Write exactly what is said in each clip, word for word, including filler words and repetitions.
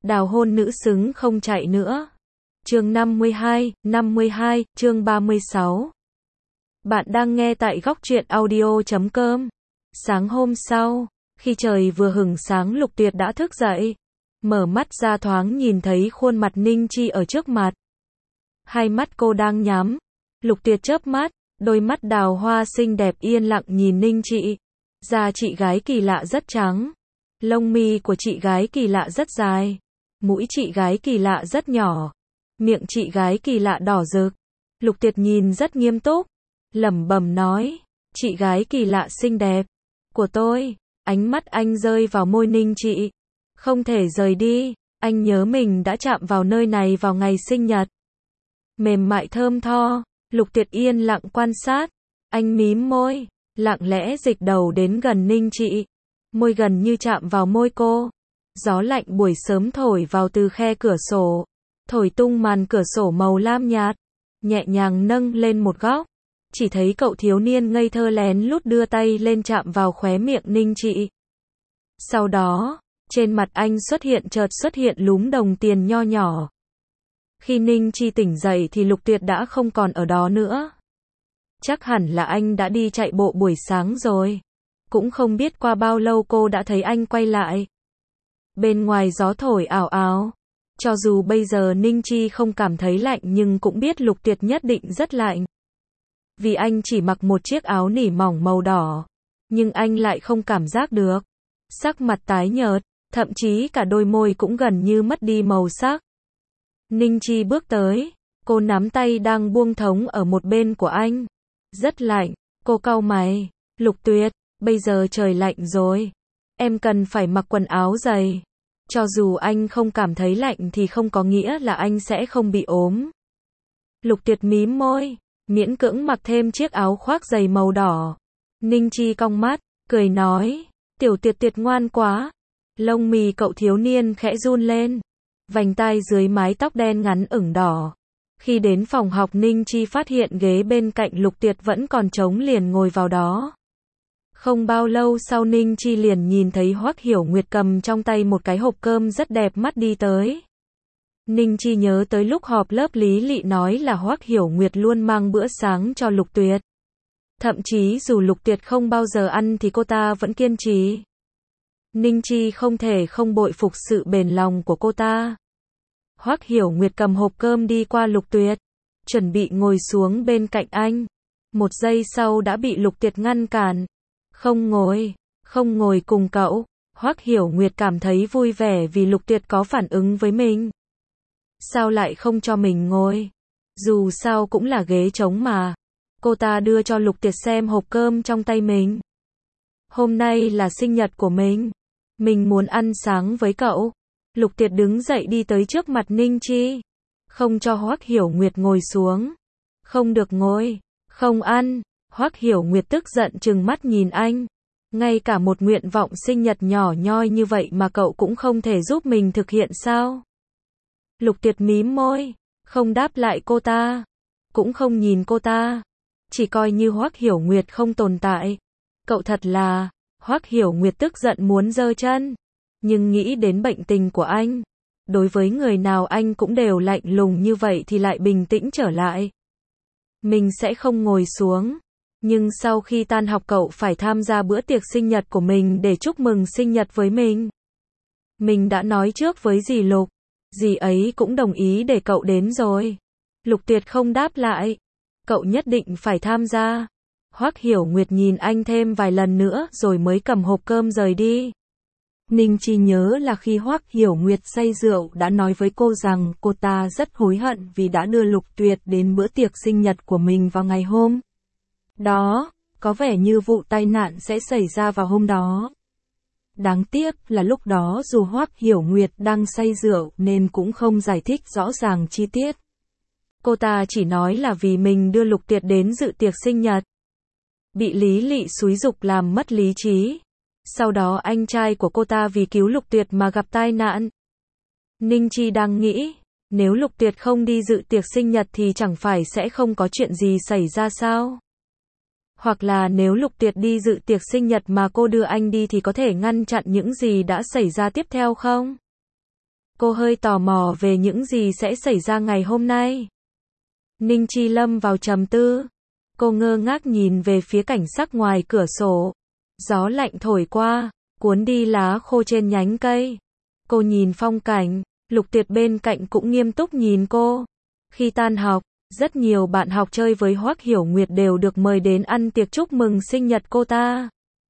Đào hôn nữ xứng không chạy nữa. Chương năm mươi hai, năm mươi hai, chương ba mươi sáu. Bạn đang nghe tại góc truyện audio chấm com. Sáng hôm sau, khi trời vừa hửng sáng Lục Tuyệt đã thức dậy. Mở mắt ra thoáng nhìn thấy khuôn mặt Ninh Chi ở trước mặt. Hai mắt cô đang nhắm. Lục Tuyệt chớp mắt, đôi mắt đào hoa xinh đẹp yên lặng nhìn Ninh Chi. Da chị gái kỳ lạ rất trắng. Lông mi của chị gái kỳ lạ rất dài. Mũi chị gái kỳ lạ rất nhỏ. Miệng chị gái kỳ lạ đỏ rực. Lục Tuyệt nhìn rất nghiêm túc. Lẩm bẩm nói, chị gái kỳ lạ xinh đẹp của tôi. Ánh mắt anh rơi vào môi Ninh Chi. Không thể rời đi, anh nhớ mình đã chạm vào nơi này vào ngày sinh nhật. Mềm mại thơm tho, Lục Tuyệt yên lặng quan sát. Anh mím môi, lặng lẽ dịch đầu đến gần Ninh Chi. Môi gần như chạm vào môi cô. Gió lạnh buổi sớm thổi vào từ khe cửa sổ. Thổi tung màn cửa sổ màu lam nhạt. Nhẹ nhàng nâng lên một góc. Chỉ thấy cậu thiếu niên ngây thơ lén lút đưa tay lên chạm vào khóe miệng Ninh Chi. Sau đó, trên mặt anh xuất hiện chợt xuất hiện lúm đồng tiền nho nhỏ. Khi Ninh Chi tỉnh dậy thì Lục Tuyệt đã không còn ở đó nữa. Chắc hẳn là anh đã đi chạy bộ buổi sáng rồi. Cũng không biết qua bao lâu cô đã thấy anh quay lại. Bên ngoài gió thổi ảo ảo. Cho dù bây giờ Ninh Chi không cảm thấy lạnh nhưng cũng biết Lục Tuyệt nhất định rất lạnh. Vì anh chỉ mặc một chiếc áo nỉ mỏng màu đỏ. Nhưng anh lại không cảm giác được. Sắc mặt tái nhợt, thậm chí cả đôi môi cũng gần như mất đi màu sắc. Ninh Chi bước tới. Cô nắm tay đang buông thõng ở một bên của anh. Rất lạnh, cô cau mày. Lục Tuyệt, bây giờ trời lạnh rồi. Em cần phải mặc quần áo dày. Cho dù anh không cảm thấy lạnh thì không có nghĩa là anh sẽ không bị ốm. Lục Tuyệt mím môi, miễn cưỡng mặc thêm chiếc áo khoác dày màu đỏ. Ninh Chi cong mắt, cười nói, Tiểu Tuyệt Tuyệt ngoan quá. Lông mì cậu thiếu niên khẽ run lên. Vành tai dưới mái tóc đen ngắn ửng đỏ. Khi đến phòng học Ninh Chi phát hiện ghế bên cạnh Lục Tuyệt vẫn còn trống liền ngồi vào đó. Không bao lâu sau Ninh Chi liền nhìn thấy Hoắc Hiểu Nguyệt cầm trong tay một cái hộp cơm rất đẹp mắt đi tới. Ninh Chi nhớ tới lúc họp lớp Lý Lị nói là Hoắc Hiểu Nguyệt luôn mang bữa sáng cho Lục Tuyệt. Thậm chí dù Lục Tuyệt không bao giờ ăn thì cô ta vẫn kiên trì. Ninh Chi không thể không bội phục sự bền lòng của cô ta. Hoắc Hiểu Nguyệt cầm hộp cơm đi qua Lục Tuyệt, chuẩn bị ngồi xuống bên cạnh anh. Một giây sau đã bị Lục Tuyệt ngăn cản. Không ngồi, không ngồi cùng cậu. Hoắc Hiểu Nguyệt cảm thấy vui vẻ vì Lục Tuyệt có phản ứng với mình. Sao lại không cho mình ngồi? Dù sao cũng là ghế trống mà. Cô ta đưa cho Lục Tuyệt xem hộp cơm trong tay mình. Hôm nay là sinh nhật của mình. Mình muốn ăn sáng với cậu. Lục Tuyệt đứng dậy đi tới trước mặt Ninh Chi. Không cho Hoắc Hiểu Nguyệt ngồi xuống. Không được ngồi. Không ăn. Hoắc Hiểu Nguyệt tức giận trừng mắt nhìn anh. Ngay cả một nguyện vọng sinh nhật nhỏ nhoi như vậy mà cậu cũng không thể giúp mình thực hiện sao? Lục Tuyệt mím môi. Không đáp lại cô ta. Cũng không nhìn cô ta. Chỉ coi như Hoắc Hiểu Nguyệt không tồn tại. Cậu thật là... Hoắc Hiểu Nguyệt tức giận muốn giơ chân. Nhưng nghĩ đến bệnh tình của anh. Đối với người nào anh cũng đều lạnh lùng như vậy thì lại bình tĩnh trở lại. Mình sẽ không ngồi xuống. Nhưng sau khi tan học cậu phải tham gia bữa tiệc sinh nhật của mình để chúc mừng sinh nhật với mình. Mình đã nói trước với dì Lục. Dì ấy cũng đồng ý để cậu đến rồi. Lục Tuyệt không đáp lại. Cậu nhất định phải tham gia. Hoắc Hiểu Nguyệt nhìn anh thêm vài lần nữa rồi mới cầm hộp cơm rời đi. Ninh Chi nhớ là khi Hoắc Hiểu Nguyệt say rượu đã nói với cô rằng cô ta rất hối hận vì đã đưa Lục Tuyệt đến bữa tiệc sinh nhật của mình vào ngày hôm đó. Có vẻ như vụ tai nạn sẽ xảy ra vào hôm đó. Đáng tiếc là lúc đó dù Hoắc Hiểu Nguyệt đang say rượu nên cũng không giải thích rõ ràng chi tiết. Cô ta chỉ nói là vì mình đưa Lục Tuyệt đến dự tiệc sinh nhật. Bị Lý Lị xúi giục làm mất lý trí. Sau đó anh trai của cô ta vì cứu Lục Tuyệt mà gặp tai nạn. Ninh Chi đang nghĩ, nếu Lục Tuyệt không đi dự tiệc sinh nhật thì chẳng phải sẽ không có chuyện gì xảy ra sao? Hoặc là nếu Lục Tuyệt đi dự tiệc sinh nhật mà cô đưa anh đi thì có thể ngăn chặn những gì đã xảy ra tiếp theo không? Cô hơi tò mò về những gì sẽ xảy ra ngày hôm nay. Ninh Chi lâm vào trầm tư. Cô ngơ ngác nhìn về phía cảnh sắc ngoài cửa sổ. Gió lạnh thổi qua, cuốn đi lá khô trên nhánh cây. Cô nhìn phong cảnh, Lục Tuyệt bên cạnh cũng nghiêm túc nhìn cô. Khi tan học, rất nhiều bạn học chơi với Hoắc Hiểu Nguyệt đều được mời đến ăn tiệc chúc mừng sinh nhật cô ta.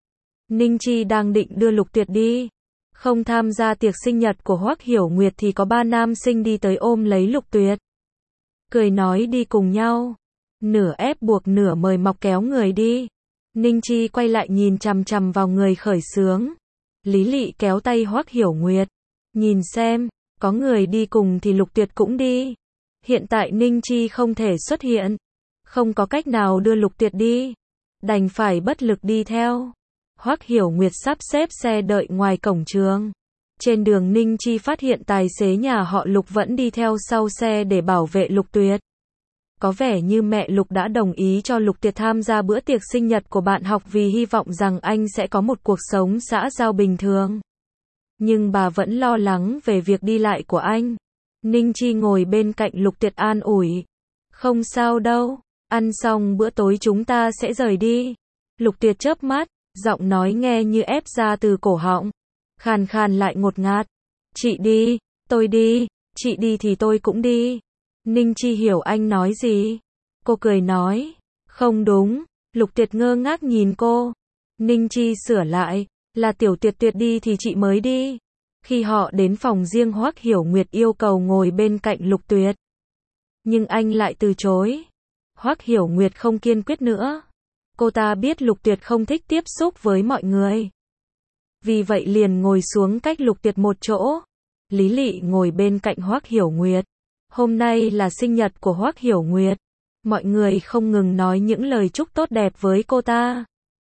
Ninh Chi đang định đưa Lục Tuyệt đi. Không tham gia tiệc sinh nhật của Hoắc Hiểu Nguyệt thì có ba nam sinh đi tới ôm lấy Lục Tuyệt. Cười nói đi cùng nhau. Nửa ép buộc nửa mời mọc kéo người đi. Ninh Chi quay lại nhìn chằm chằm vào người khởi xướng. Lý Lị kéo tay Hoắc Hiểu Nguyệt. Nhìn xem, có người đi cùng thì Lục Tuyệt cũng đi. Hiện tại Ninh Chi không thể xuất hiện. Không có cách nào đưa Lục Tuyệt đi. Đành phải bất lực đi theo. Hoắc Hiểu Nguyệt sắp xếp xe đợi ngoài cổng trường. Trên đường Ninh Chi phát hiện tài xế nhà họ Lục vẫn đi theo sau xe để bảo vệ Lục Tuyệt. Có vẻ như mẹ Lục đã đồng ý cho Lục Tuyệt tham gia bữa tiệc sinh nhật của bạn học vì hy vọng rằng anh sẽ có một cuộc sống xã giao bình thường. Nhưng bà vẫn lo lắng về việc đi lại của anh. Ninh Chi ngồi bên cạnh Lục Tuyệt an ủi. Không sao đâu, ăn xong bữa tối chúng ta sẽ rời đi. Lục Tuyệt chớp mắt, giọng nói nghe như ép ra từ cổ họng. Khàn khàn lại ngột ngạt. Chị đi, tôi đi, chị đi thì tôi cũng đi. Ninh Chi hiểu anh nói gì. Cô cười nói. Không đúng. Lục Tuyệt ngơ ngác nhìn cô. Ninh Chi sửa lại. Là Tiểu Tuyệt Tuyệt đi thì chị mới đi. Khi họ đến phòng riêng Hoắc Hiểu Nguyệt yêu cầu ngồi bên cạnh Lục Tuyệt. Nhưng anh lại từ chối. Hoắc Hiểu Nguyệt không kiên quyết nữa. Cô ta biết Lục Tuyệt không thích tiếp xúc với mọi người. Vì vậy liền ngồi xuống cách Lục Tuyệt một chỗ. Lý Lị ngồi bên cạnh Hoắc Hiểu Nguyệt. Hôm nay là sinh nhật của Hoắc Hiểu Nguyệt. Mọi người không ngừng nói những lời chúc tốt đẹp với cô ta.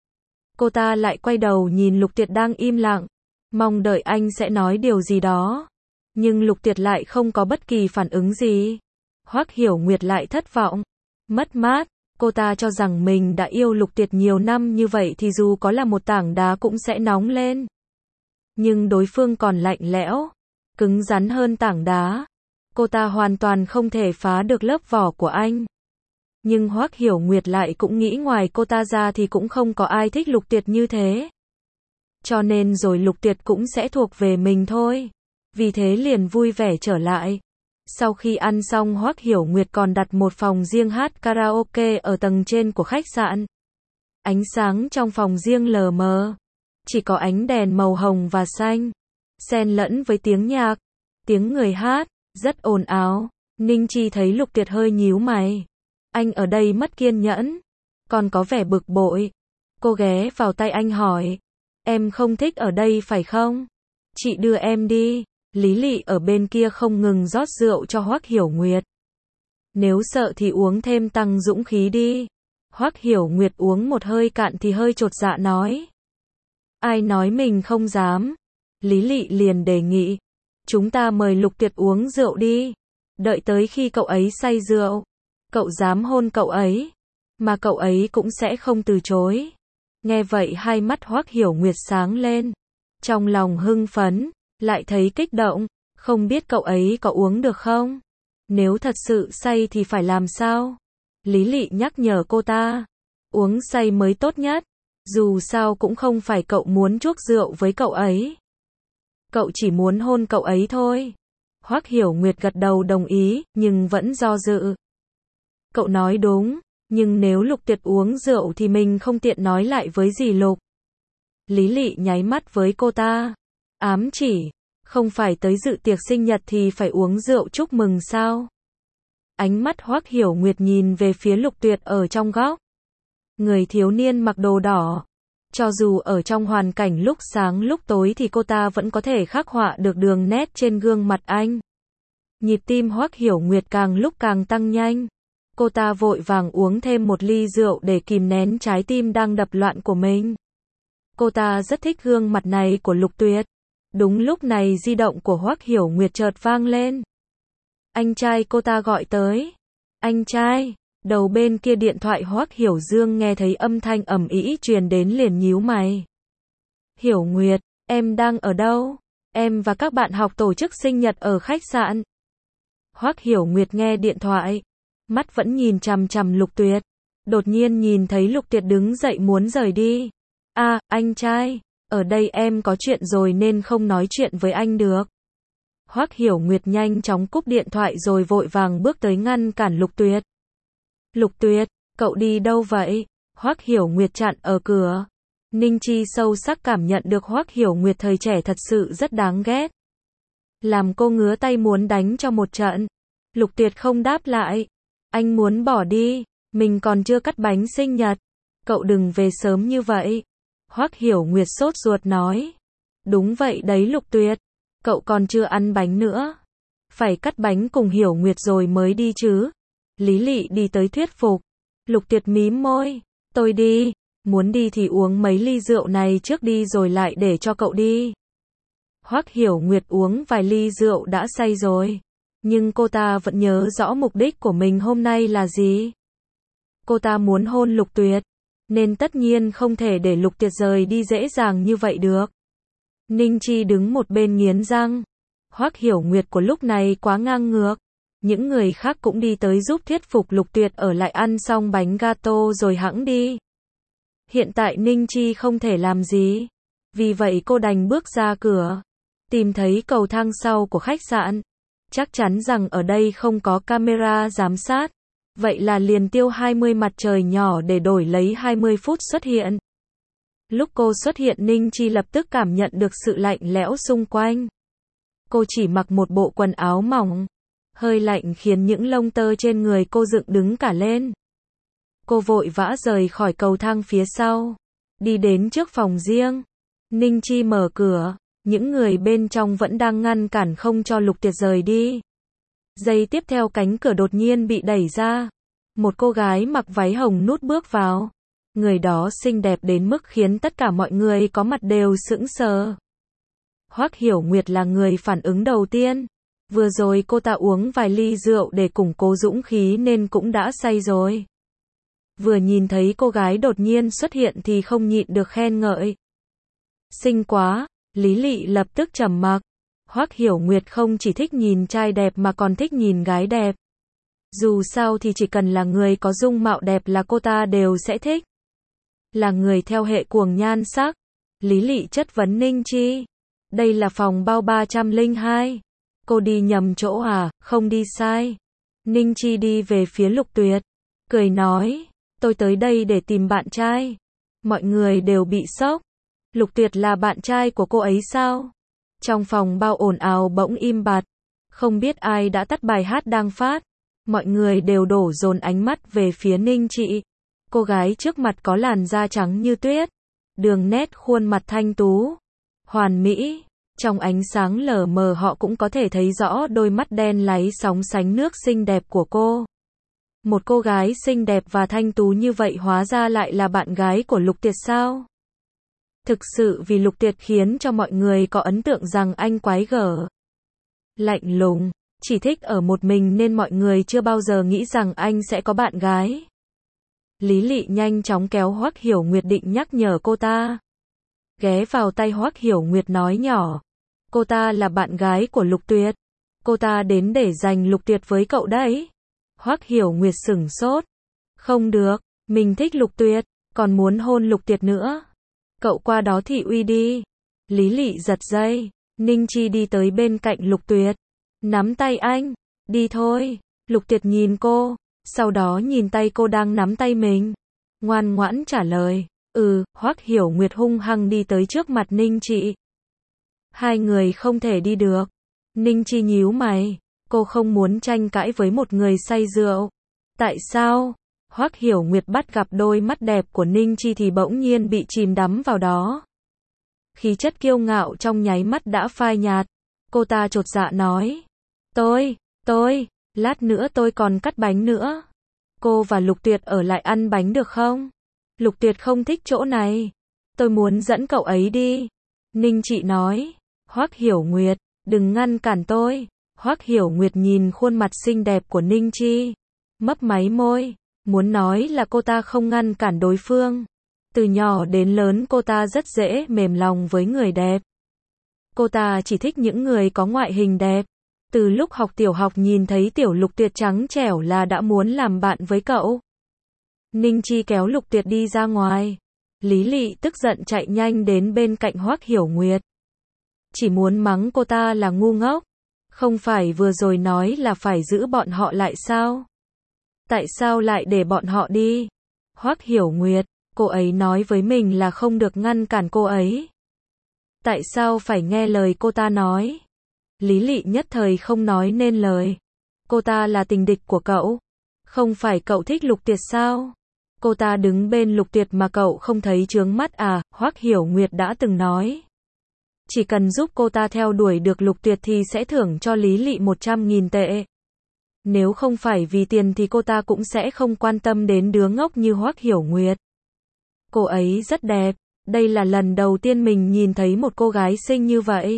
Cô ta lại quay đầu nhìn Lục Tuyệt đang im lặng. Mong đợi anh sẽ nói điều gì đó. Nhưng Lục Tuyệt lại không có bất kỳ phản ứng gì. Hoắc Hiểu Nguyệt lại thất vọng. Mất mát. Cô ta cho rằng mình đã yêu Lục Tuyệt nhiều năm như vậy thì dù có là một tảng đá cũng sẽ nóng lên. Nhưng đối phương còn lạnh lẽo. Cứng rắn hơn tảng đá. Cô ta hoàn toàn không thể phá được lớp vỏ của anh. Nhưng Hoắc Hiểu Nguyệt lại cũng nghĩ ngoài cô ta ra thì cũng không có ai thích Lục Tuyệt như thế. Cho nên rồi Lục Tuyệt cũng sẽ thuộc về mình thôi. Vì thế liền vui vẻ trở lại. Sau khi ăn xong Hoắc Hiểu Nguyệt còn đặt một phòng riêng hát karaoke ở tầng trên của khách sạn. Ánh sáng trong phòng riêng lờ mờ. Chỉ có ánh đèn màu hồng và xanh. Xen lẫn với tiếng nhạc. Tiếng người hát. Rất ồn ào. Ninh Chi thấy Lục Tuyệt hơi nhíu mày. Anh ở đây mất kiên nhẫn. Còn có vẻ bực bội. Cô ghé vào tay anh hỏi. Em không thích ở đây phải không? Chị đưa em đi. Lý Lị ở bên kia không ngừng rót rượu cho Hoắc Hiểu Nguyệt. Nếu sợ thì uống thêm tăng dũng khí đi. Hoắc Hiểu Nguyệt uống một hơi cạn thì hơi chột dạ nói. Ai nói mình không dám? Lý Lị liền đề nghị. Chúng ta mời Lục Tuyệt uống rượu đi. Đợi tới khi cậu ấy say rượu. Cậu dám hôn cậu ấy. Mà cậu ấy cũng sẽ không từ chối. Nghe vậy hai mắt Hoắc Hiểu Nguyệt sáng lên. Trong lòng hưng phấn. Lại thấy kích động. Không biết cậu ấy có uống được không? Nếu thật sự say thì phải làm sao? Lý Lị nhắc nhở cô ta. Uống say mới tốt nhất. Dù sao cũng không phải cậu muốn chuốc rượu với cậu ấy. Cậu chỉ muốn hôn cậu ấy thôi. Hoắc Hiểu Nguyệt gật đầu đồng ý, nhưng vẫn do dự. Cậu nói đúng, nhưng nếu Lục Tuyệt uống rượu thì mình không tiện nói lại với dì Lục. Lý Lị nháy mắt với cô ta. Ám chỉ, không phải tới dự tiệc sinh nhật thì phải uống rượu chúc mừng sao? Ánh mắt Hoắc Hiểu Nguyệt nhìn về phía Lục Tuyệt ở trong góc. Người thiếu niên mặc đồ đỏ. Cho dù ở trong hoàn cảnh lúc sáng lúc tối thì cô ta vẫn có thể khắc họa được đường nét trên gương mặt anh. Nhịp tim Hoắc Hiểu Nguyệt càng lúc càng tăng nhanh. Cô ta vội vàng uống thêm một ly rượu để kìm nén trái tim đang đập loạn của mình. Cô ta rất thích gương mặt này của Lục Tuyệt. Đúng lúc này di động của Hoắc Hiểu Nguyệt chợt vang lên. Anh trai cô ta gọi tới. Anh trai. Đầu bên kia điện thoại Hoắc Hiểu Dương nghe thấy âm thanh ầm ĩ truyền đến liền nhíu mày. Hiểu Nguyệt, em đang ở đâu? em và các bạn học tổ chức sinh nhật ở khách sạn. Hoắc Hiểu Nguyệt nghe điện thoại, mắt vẫn nhìn chằm chằm Lục Tuyệt. Đột nhiên nhìn thấy Lục Tuyệt đứng dậy muốn rời đi. À, anh trai, ở đây em có chuyện rồi nên không nói chuyện với anh được. Hoắc Hiểu Nguyệt nhanh chóng cúp điện thoại rồi vội vàng bước tới ngăn cản Lục Tuyệt. Lục Tuyệt, cậu đi đâu vậy? Hoắc Hiểu Nguyệt chặn ở cửa. Ninh Chi sâu sắc cảm nhận được Hoắc Hiểu Nguyệt thời trẻ thật sự rất đáng ghét. Làm cô ngứa tay muốn đánh cho một trận. Lục Tuyệt không đáp lại. Anh muốn bỏ đi, mình còn chưa cắt bánh sinh nhật. Cậu đừng về sớm như vậy. Hoắc Hiểu Nguyệt sốt ruột nói. Đúng vậy đấy Lục Tuyệt, cậu còn chưa ăn bánh nữa. Phải cắt bánh cùng Hiểu Nguyệt rồi mới đi chứ. Lý Lị đi tới thuyết phục. Lục Tuyệt mím môi. Tôi đi, muốn đi thì uống mấy ly rượu này trước đi rồi lại để cho cậu đi. Hoắc Hiểu Nguyệt uống vài ly rượu đã say rồi. Nhưng cô ta vẫn nhớ rõ mục đích của mình hôm nay là gì. Cô ta muốn hôn Lục Tuyệt, nên tất nhiên không thể để Lục Tuyệt rời đi dễ dàng như vậy được. Ninh Chi đứng một bên nghiến răng. Hoắc Hiểu Nguyệt của lúc này quá ngang ngược. Những người khác cũng đi tới giúp thuyết phục Lục Tuyệt ở lại ăn xong bánh gato rồi hẵng đi. Hiện tại Ninh Chi không thể làm gì. Vì vậy cô đành bước ra cửa. Tìm thấy cầu thang sau của khách sạn. Chắc chắn rằng ở đây không có camera giám sát. Vậy là liền tiêu hai mươi mặt trời nhỏ để đổi lấy hai mươi phút xuất hiện. Lúc cô xuất hiện Ninh Chi lập tức cảm nhận được sự lạnh lẽo xung quanh. Cô chỉ mặc một bộ quần áo mỏng. Hơi lạnh khiến những lông tơ trên người cô dựng đứng cả lên. Cô vội vã rời khỏi cầu thang phía sau. Đi đến trước phòng riêng. Ninh Chi mở cửa. Những người bên trong vẫn đang ngăn cản không cho Lục Tuyệt rời đi. Giây tiếp theo cánh cửa đột nhiên bị đẩy ra. Một cô gái mặc váy hồng nút bước vào. Người đó xinh đẹp đến mức khiến tất cả mọi người có mặt đều sững sờ. Hoắc Hiểu Nguyệt là người phản ứng đầu tiên. Vừa rồi cô ta uống vài ly rượu để củng cố dũng khí nên cũng đã say rồi. Vừa nhìn thấy cô gái đột nhiên xuất hiện thì không nhịn được khen ngợi. Xinh quá, Lý Lị lập tức trầm mặc. Hoắc Hiểu Nguyệt không chỉ thích nhìn trai đẹp mà còn thích nhìn gái đẹp. Dù sao thì chỉ cần là người có dung mạo đẹp là cô ta đều sẽ thích. Là người theo hệ cuồng nhan sắc. Lý Lị chất vấn Ninh Chi. Đây là phòng bao ba trăm lẻ hai. Cô đi nhầm chỗ à, không đi sai. Ninh Chi đi về phía Lục Tuyệt. Cười nói, tôi tới đây để tìm bạn trai. Mọi người đều bị sốc. Lục Tuyệt là bạn trai của cô ấy sao? Trong phòng bao ồn ào bỗng im bặt. Không biết ai đã tắt bài hát đang phát. Mọi người đều đổ dồn ánh mắt về phía Ninh Chi. Cô gái trước mặt có làn da trắng như tuyết. Đường nét khuôn mặt thanh tú. Hoàn mỹ. Trong ánh sáng lờ mờ họ cũng có thể thấy rõ đôi mắt đen láy sóng sánh nước xinh đẹp của cô. Một cô gái xinh đẹp và thanh tú như vậy hóa ra lại là bạn gái của Lục Tuyệt sao? Thực sự vì Lục Tuyệt khiến cho mọi người có ấn tượng rằng anh quái gở, lạnh lùng, chỉ thích ở một mình nên mọi người chưa bao giờ nghĩ rằng anh sẽ có bạn gái. Lý Lị nhanh chóng kéo Hoắc Hiểu Nguyệt định nhắc nhở cô ta. Ghé vào tay Hoắc Hiểu Nguyệt nói nhỏ. Cô ta là bạn gái của Lục Tuyệt. Cô ta đến để giành Lục Tuyệt với cậu đấy. Hoắc Hiểu Nguyệt sửng sốt. Không được, mình thích Lục Tuyệt, còn muốn hôn Lục Tuyệt nữa. Cậu qua đó thị uy đi. Lý Lị giật dây. Ninh Chi đi tới bên cạnh Lục Tuyệt. Nắm tay anh. Đi thôi. Lục Tuyệt nhìn cô. Sau đó nhìn tay cô đang nắm tay mình. Ngoan ngoãn trả lời. Ừ, Hoắc Hiểu Nguyệt hung hăng đi tới trước mặt Ninh Chi. Hai người không thể đi được. Ninh Chi nhíu mày. Cô không muốn tranh cãi với một người say rượu. Tại sao? Hoắc Hiểu Nguyệt bắt gặp đôi mắt đẹp của Ninh Chi thì bỗng nhiên bị chìm đắm vào đó. Khí chất kiêu ngạo trong nháy mắt đã phai nhạt. Cô ta chột dạ nói. Tôi, tôi, lát nữa tôi còn cắt bánh nữa. Cô và Lục Tuyệt ở lại ăn bánh được không? Lục Tuyệt không thích chỗ này. Tôi muốn dẫn cậu ấy đi. Ninh Chi nói. Hoắc Hiểu Nguyệt, đừng ngăn cản tôi. Hoắc Hiểu Nguyệt nhìn khuôn mặt xinh đẹp của Ninh Chi. Mấp máy môi. Muốn nói là cô ta không ngăn cản đối phương. Từ nhỏ đến lớn cô ta rất dễ mềm lòng với người đẹp. Cô ta chỉ thích những người có ngoại hình đẹp. Từ lúc học tiểu học nhìn thấy Tiểu Lục Tuyệt trắng trẻo là đã muốn làm bạn với cậu. Ninh Chi kéo Lục Tuyệt đi ra ngoài. Lý Lị tức giận chạy nhanh đến bên cạnh Hoắc Hiểu Nguyệt. Chỉ muốn mắng cô ta là ngu ngốc. Không phải vừa rồi nói là phải giữ bọn họ lại sao? Tại sao lại để bọn họ đi? Hoắc Hiểu Nguyệt, cô ấy nói với mình là không được ngăn cản cô ấy. Tại sao phải nghe lời cô ta nói? Lý Lị nhất thời không nói nên lời. Cô ta là tình địch của cậu. Không phải cậu thích Lục Tuyệt sao? Cô ta đứng bên Lục Tuyệt mà cậu không thấy chướng mắt à? Hoắc Hiểu Nguyệt đã từng nói. Chỉ cần giúp cô ta theo đuổi được Lục Tuyệt thì sẽ thưởng cho Lý Lị một trăm nghìn tệ. Nếu không phải vì tiền thì cô ta cũng sẽ không quan tâm đến đứa ngốc như Hoắc Hiểu Nguyệt. Cô ấy rất đẹp. Đây là lần đầu tiên mình nhìn thấy một cô gái xinh như vậy.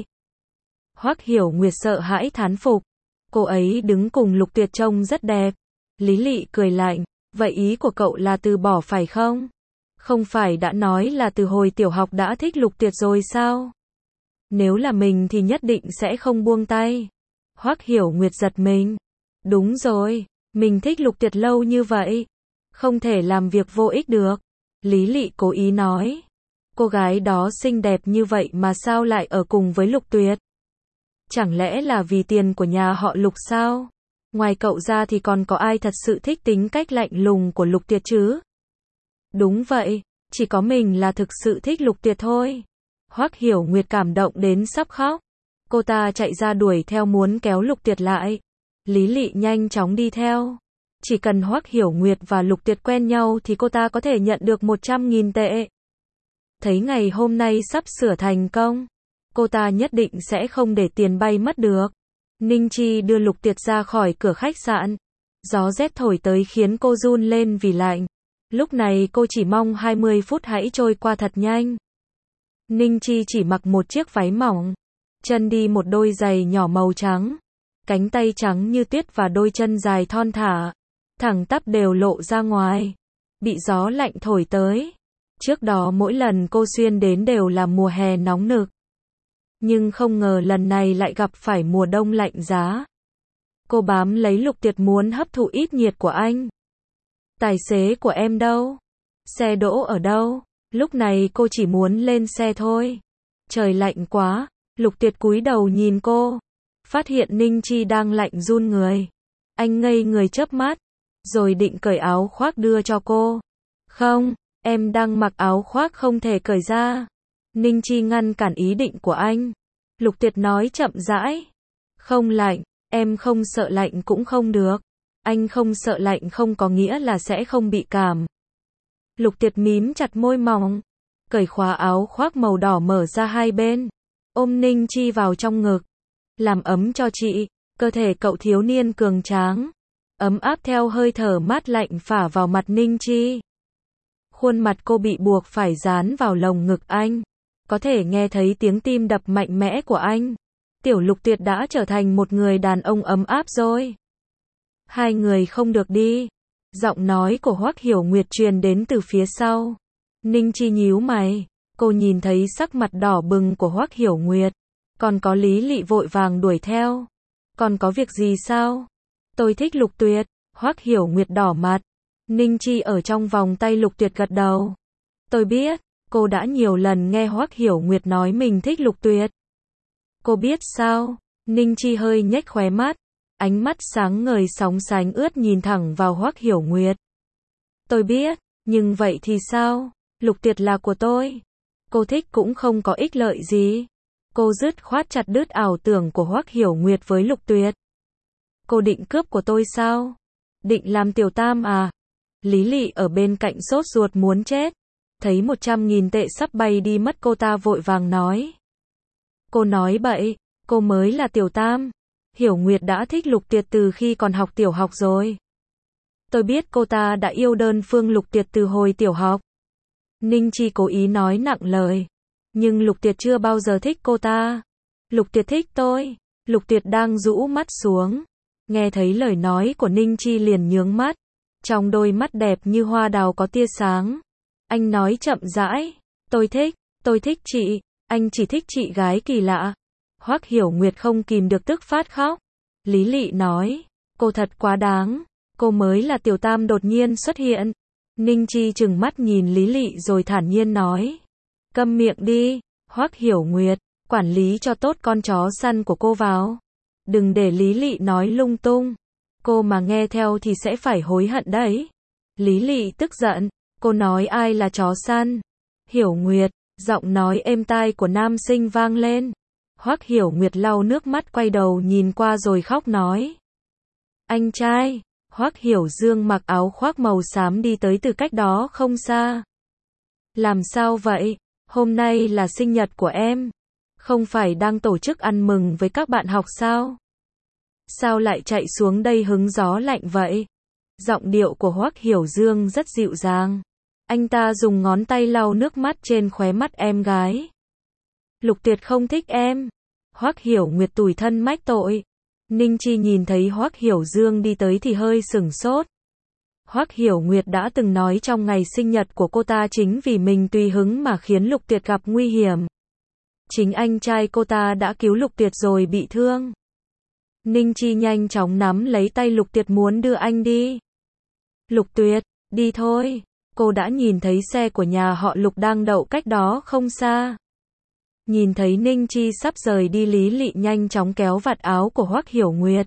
Hoắc Hiểu Nguyệt sợ hãi thán phục. Cô ấy đứng cùng Lục Tuyệt trông rất đẹp. Lý Lị cười lạnh. Vậy ý của cậu là từ bỏ phải không? Không phải đã nói là từ hồi tiểu học đã thích Lục Tuyệt rồi sao? Nếu là mình thì nhất định sẽ không buông tay. Hoắc Hiểu Nguyệt giật mình. Đúng rồi, mình thích Lục Tuyệt lâu như vậy. Không thể làm việc vô ích được. Lý Lị cố ý nói. Cô gái đó xinh đẹp như vậy mà sao lại ở cùng với Lục Tuyệt? Chẳng lẽ là vì tiền của nhà họ Lục sao? Ngoài cậu ra thì còn có ai thật sự thích tính cách lạnh lùng của Lục Tuyệt chứ? Đúng vậy, chỉ có mình là thực sự thích Lục Tuyệt thôi. Hoắc Hiểu Nguyệt cảm động đến sắp khóc. Cô ta chạy ra đuổi theo muốn kéo Lục Tuyệt lại. Lý Lị nhanh chóng đi theo. Chỉ cần Hoắc Hiểu Nguyệt và Lục Tuyệt quen nhau thì cô ta có thể nhận được một trăm nghìn tệ. Thấy ngày hôm nay sắp sửa thành công, cô ta nhất định sẽ không để tiền bay mất được. Ninh Chi đưa Lục Tuyệt ra khỏi cửa khách sạn. Gió rét thổi tới khiến cô run lên vì lạnh. Lúc này cô chỉ mong hai mươi phút hãy trôi qua thật nhanh. Ninh Chi chỉ mặc một chiếc váy mỏng, chân đi một đôi giày nhỏ màu trắng, cánh tay trắng như tuyết và đôi chân dài thon thả, thẳng tắp đều lộ ra ngoài, bị gió lạnh thổi tới. Trước đó mỗi lần cô xuyên đến đều là mùa hè nóng nực, nhưng không ngờ lần này lại gặp phải mùa đông lạnh giá. Cô bám lấy Lục Tuyệt muốn hấp thụ ít nhiệt của anh. Tài xế của em đâu? Xe đỗ ở đâu? Lúc này cô chỉ muốn lên xe thôi. Trời lạnh quá. Lục Tuyệt cúi đầu nhìn cô, phát hiện Ninh Chi đang lạnh run người. Anh ngây người chớp mắt, rồi định cởi áo khoác đưa cho cô. Không, em đang mặc áo khoác không thể cởi ra. Ninh Chi ngăn cản ý định của anh. Lục Tuyệt nói chậm rãi. Không lạnh, em không sợ lạnh cũng không được. Anh không sợ lạnh không có nghĩa là sẽ không bị cảm. Lục Tuyệt mím chặt môi mỏng, cởi khóa áo khoác màu đỏ mở ra hai bên, ôm Ninh Chi vào trong ngực. Làm ấm cho chị. Cơ thể cậu thiếu niên cường tráng, ấm áp theo hơi thở mát lạnh phả vào mặt Ninh Chi. Khuôn mặt cô bị buộc phải dán vào lồng ngực anh. Có thể nghe thấy tiếng tim đập mạnh mẽ của anh. Tiểu Lục Tuyệt đã trở thành một người đàn ông ấm áp rồi. Hai người không được đi. Giọng nói của Hoắc Hiểu Nguyệt truyền đến từ phía sau. Ninh Chi nhíu mày. Cô nhìn thấy sắc mặt đỏ bừng của Hoắc Hiểu Nguyệt. Còn có Lý Lị vội vàng đuổi theo. Còn có việc gì sao? Tôi thích Lục Tuyệt. Hoắc Hiểu Nguyệt đỏ mặt. Ninh Chi ở trong vòng tay Lục Tuyệt gật đầu. Tôi biết. Cô đã nhiều lần nghe Hoắc Hiểu Nguyệt nói mình thích Lục Tuyệt. Cô biết sao? Ninh Chi hơi nhếch khóe mắt. Ánh mắt sáng ngời sóng sánh ướt nhìn thẳng vào Hoắc Hiểu Nguyệt. Tôi biết, nhưng vậy thì sao? Lục Tuyệt là của tôi. Cô thích cũng không có ích lợi gì. Cô dứt khoát chặt đứt ảo tưởng của Hoắc Hiểu Nguyệt với Lục Tuyệt. Cô định cướp của tôi sao? Định làm tiểu tam à? Lý Lị ở bên cạnh sốt ruột muốn chết. Thấy một trăm nghìn tệ sắp bay đi mất cô ta vội vàng nói. Cô nói bậy, cô mới là tiểu tam. Hiểu Nguyệt đã thích Lục Tuyệt từ khi còn học tiểu học rồi. Tôi biết cô ta đã yêu đơn phương Lục Tuyệt từ hồi tiểu học. Ninh Chi cố ý nói nặng lời. Nhưng Lục Tuyệt chưa bao giờ thích cô ta. Lục Tuyệt thích tôi. Lục Tuyệt đang rũ mắt xuống. Nghe thấy lời nói của Ninh Chi liền nhướng mắt. Trong đôi mắt đẹp như hoa đào có tia sáng. Anh nói chậm rãi. Tôi thích, tôi thích chị. Anh chỉ thích chị gái kỳ lạ. Hoắc Hiểu Nguyệt không kìm được tức phát khóc. Lý Lị nói, cô thật quá đáng, cô mới là tiểu tam đột nhiên xuất hiện. Ninh Chi trừng mắt nhìn Lý Lị rồi thản nhiên nói, câm miệng đi, Hoắc Hiểu Nguyệt, quản lý cho tốt con chó săn của cô vào. Đừng để Lý Lị nói lung tung, cô mà nghe theo thì sẽ phải hối hận đấy. Lý Lị tức giận, cô nói ai là chó săn? Hiểu Nguyệt, giọng nói êm tai của nam sinh vang lên. Hoắc Hiểu Nguyệt lau nước mắt quay đầu nhìn qua rồi khóc nói. Anh trai, Hoắc Hiểu Dương mặc áo khoác màu xám đi tới từ cách đó không xa. Làm sao vậy? Hôm nay là sinh nhật của em. Không phải đang tổ chức ăn mừng với các bạn học sao? Sao lại chạy xuống đây hứng gió lạnh vậy? Giọng điệu của Hoắc Hiểu Dương rất dịu dàng. Anh ta dùng ngón tay lau nước mắt trên khóe mắt em gái. Lục Tuyệt không thích em. Hoắc Hiểu Nguyệt tủi thân mách tội. Ninh Chi nhìn thấy Hoắc Hiểu Dương đi tới thì hơi sửng sốt. Hoắc Hiểu Nguyệt đã từng nói trong ngày sinh nhật của cô ta chính vì mình tùy hứng mà khiến Lục Tuyệt gặp nguy hiểm. Chính anh trai cô ta đã cứu Lục Tuyệt rồi bị thương. Ninh Chi nhanh chóng nắm lấy tay Lục Tuyệt muốn đưa anh đi. Lục Tuyệt, đi thôi. Cô đã nhìn thấy xe của nhà họ Lục đang đậu cách đó không xa. Nhìn thấy Ninh Chi sắp rời đi, Lý Lị nhanh chóng kéo vạt áo của Hoắc Hiểu Nguyệt.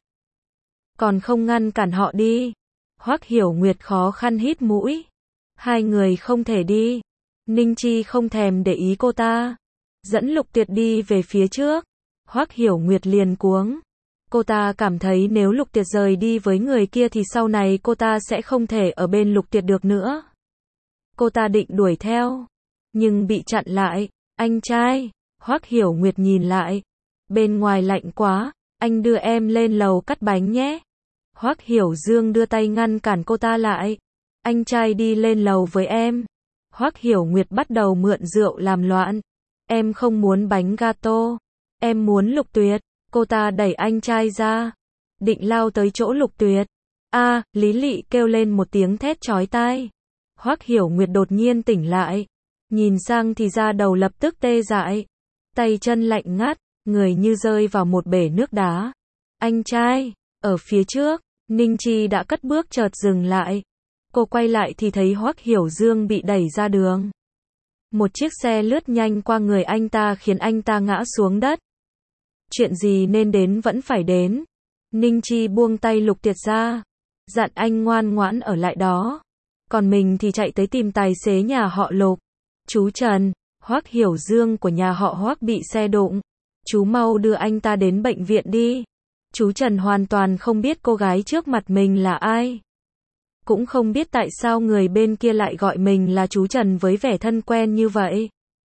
Còn không ngăn cản họ đi. Hoắc Hiểu Nguyệt khó khăn hít mũi. Hai người không thể đi. Ninh Chi không thèm để ý cô ta. Dẫn Lục Tuyệt đi về phía trước. Hoắc Hiểu Nguyệt liền cuống. Cô ta cảm thấy nếu Lục Tuyệt rời đi với người kia thì sau này cô ta sẽ không thể ở bên Lục Tuyệt được nữa. Cô ta định đuổi theo, nhưng bị chặn lại. Anh trai, Hoắc Hiểu Nguyệt nhìn lại. Bên ngoài lạnh quá, anh đưa em lên lầu cắt bánh nhé. Hoắc Hiểu Dương đưa tay ngăn cản cô ta lại. Anh trai đi lên lầu với em. Hoắc Hiểu Nguyệt bắt đầu mượn rượu làm loạn. Em không muốn bánh gato. Em muốn Lục Tuyệt. Cô ta đẩy anh trai ra. Định lao tới chỗ Lục Tuyệt. A, à, Lý Lị kêu lên một tiếng thét chói tai. Hoắc Hiểu Nguyệt đột nhiên tỉnh lại. Nhìn sang thì da đầu lập tức tê dại. Tay chân lạnh ngắt, người như rơi vào một bể nước đá. Anh trai, ở phía trước, Ninh Chi đã cất bước chợt dừng lại. Cô quay lại thì thấy Hoắc Hiểu Dương bị đẩy ra đường. Một chiếc xe lướt nhanh qua người anh ta khiến anh ta ngã xuống đất. Chuyện gì nên đến vẫn phải đến. Ninh Chi buông tay Lục Tuyệt ra. Dặn anh ngoan ngoãn ở lại đó. Còn mình thì chạy tới tìm tài xế nhà họ Lục. Chú Trần, Hoắc Hiểu Dương của nhà họ Hoắc bị xe đụng. Chú mau đưa anh ta đến bệnh viện đi. Chú Trần hoàn toàn không biết cô gái trước mặt mình là ai. Cũng không biết tại sao người bên kia lại gọi mình là chú Trần với vẻ thân quen như vậy.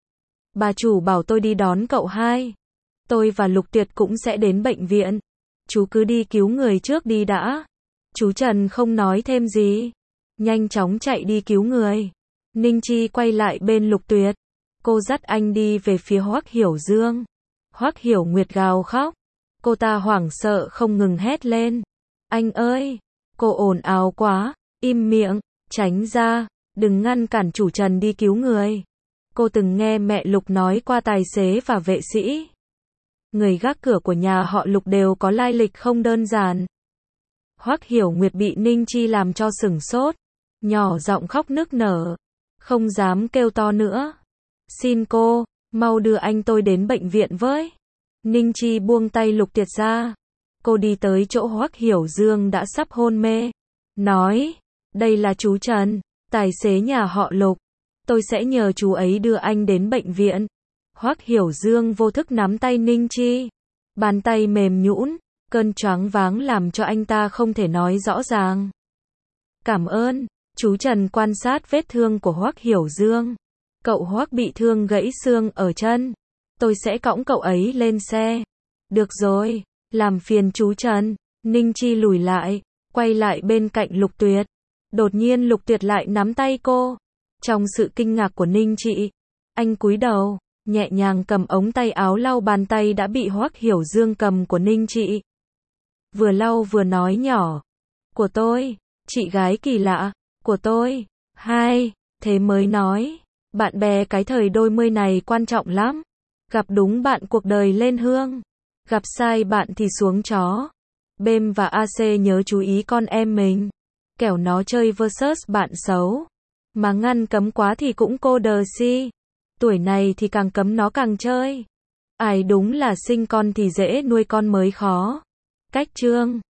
Bà chủ bảo tôi đi đón cậu hai. Tôi và Lục Tuyệt cũng sẽ đến bệnh viện. Chú cứ đi cứu người trước đi đã. Chú Trần không nói thêm gì. Nhanh chóng chạy đi cứu người. Ninh Chi quay lại bên Lục Tuyệt. Cô dắt anh đi về phía Hoắc Hiểu Dương. Hoắc Hiểu Nguyệt gào khóc. Cô ta hoảng sợ không ngừng hét lên. Anh ơi! Cô ồn ào quá. Im miệng, tránh ra. Đừng ngăn cản chủ Trần đi cứu người. Cô từng nghe mẹ Lục nói qua tài xế và vệ sĩ. Người gác cửa của nhà họ Lục đều có lai lịch không đơn giản. Hoắc Hiểu Nguyệt bị Ninh Chi làm cho sửng sốt. Nhỏ giọng khóc nức nở. Không dám kêu to nữa. Xin cô, mau đưa anh tôi đến bệnh viện với. Ninh Chi buông tay Lục Tuyệt ra. Cô đi tới chỗ Hoắc Hiểu Dương đã sắp hôn mê. Nói, đây là chú Trần, tài xế nhà họ Lục. Tôi sẽ nhờ chú ấy đưa anh đến bệnh viện. Hoắc Hiểu Dương vô thức nắm tay Ninh Chi. Bàn tay mềm nhũn, cơn choáng váng làm cho anh ta không thể nói rõ ràng. Cảm ơn. Chú Trần quan sát vết thương của Hoắc Hiểu Dương. Cậu Hoắc bị thương gãy xương ở chân. Tôi sẽ cõng cậu ấy lên xe. Được rồi, làm phiền chú Trần. Ninh Chi lùi lại, quay lại bên cạnh Lục Tuyệt. Đột nhiên Lục Tuyệt lại nắm tay cô. Trong sự kinh ngạc của Ninh Chi, anh cúi đầu, nhẹ nhàng cầm ống tay áo lau bàn tay đã bị Hoắc Hiểu Dương cầm của Ninh Chi. Vừa lau vừa nói nhỏ. Của tôi, chị gái kỳ lạ, của tôi. Hai, thế mới nói. Bạn bè cái thời đôi mươi này quan trọng lắm. Gặp đúng bạn cuộc đời lên hương. Gặp sai bạn thì xuống chó. Bêm và a xê nhớ chú ý con em mình. Kẻo nó chơi versus bạn xấu. Mà ngăn cấm quá thì cũng cô đờ si. Tuổi này thì càng cấm nó càng chơi. Ai đúng là sinh con thì dễ nuôi con mới khó. Cách chương